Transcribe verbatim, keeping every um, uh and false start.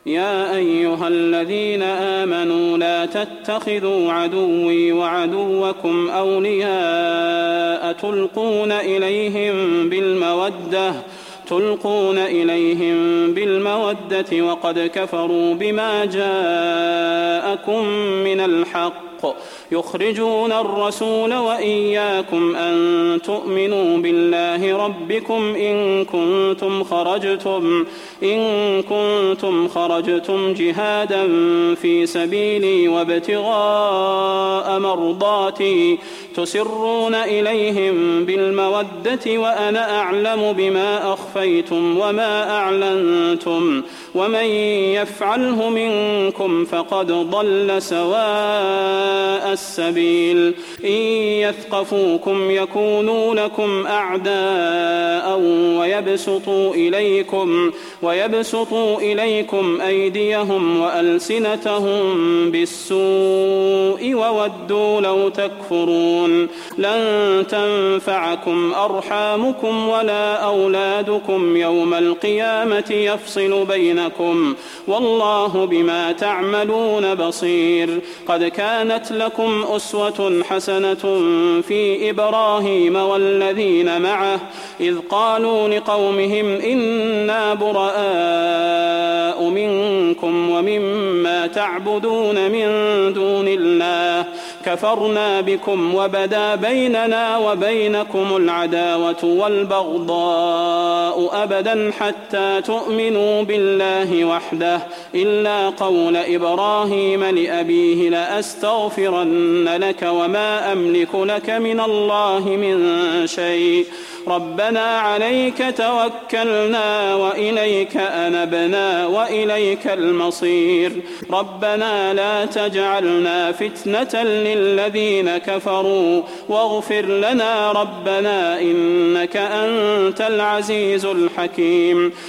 يا أيها الذين آمنوا لا تتخذوا عدوي وعدوكم أولياء تلقون إليهم بالمودة تلقون إليهم بالمودة وقد كفروا بما جاءكم من الحق يخرجون الرسول وإياكم أن تؤمنوا بالله ربكم إن كنتم خرجتم إن كنتم خرجتم جهادا في سبيلي وابتغاء مرضاتي تسرون إليهم بالمودة وأنا أعلم بما أخفيتم وما أعلنتم ومن يفعله منكم فقد ضل سواء السبيل إن يثقفوكم يكونوا لكم أعداء ويبسطوا إليكم ويبسطوا إليكم أيديهم وألسنتهم بالسوء وودوا لو تكفرون لن تنفعكم أرحامكم ولا أولادكم يوم القيامة يفصل بينكم والله بما تعملون بصير قد كانت لكم أسوة حسنة في إبراهيم والذين معه إذ قالوا لقومهم إنا براء منكم ومما تعبدون من دون الله كفرنا بكم وبدا بيننا وبينكم العداوة والبغضاء أبدا حتى تؤمنوا بالله وحده إلا قول إبراهيم لأبيه لأستغفرن لك وما أملك لك من الله من شيء ربنا عليك توكلنا وإليك أنبنا وإليك المصير ربنا لا تجعلنا فتنة للذين كفروا واغفر لنا ربنا إنك أنت العزيز الحكيم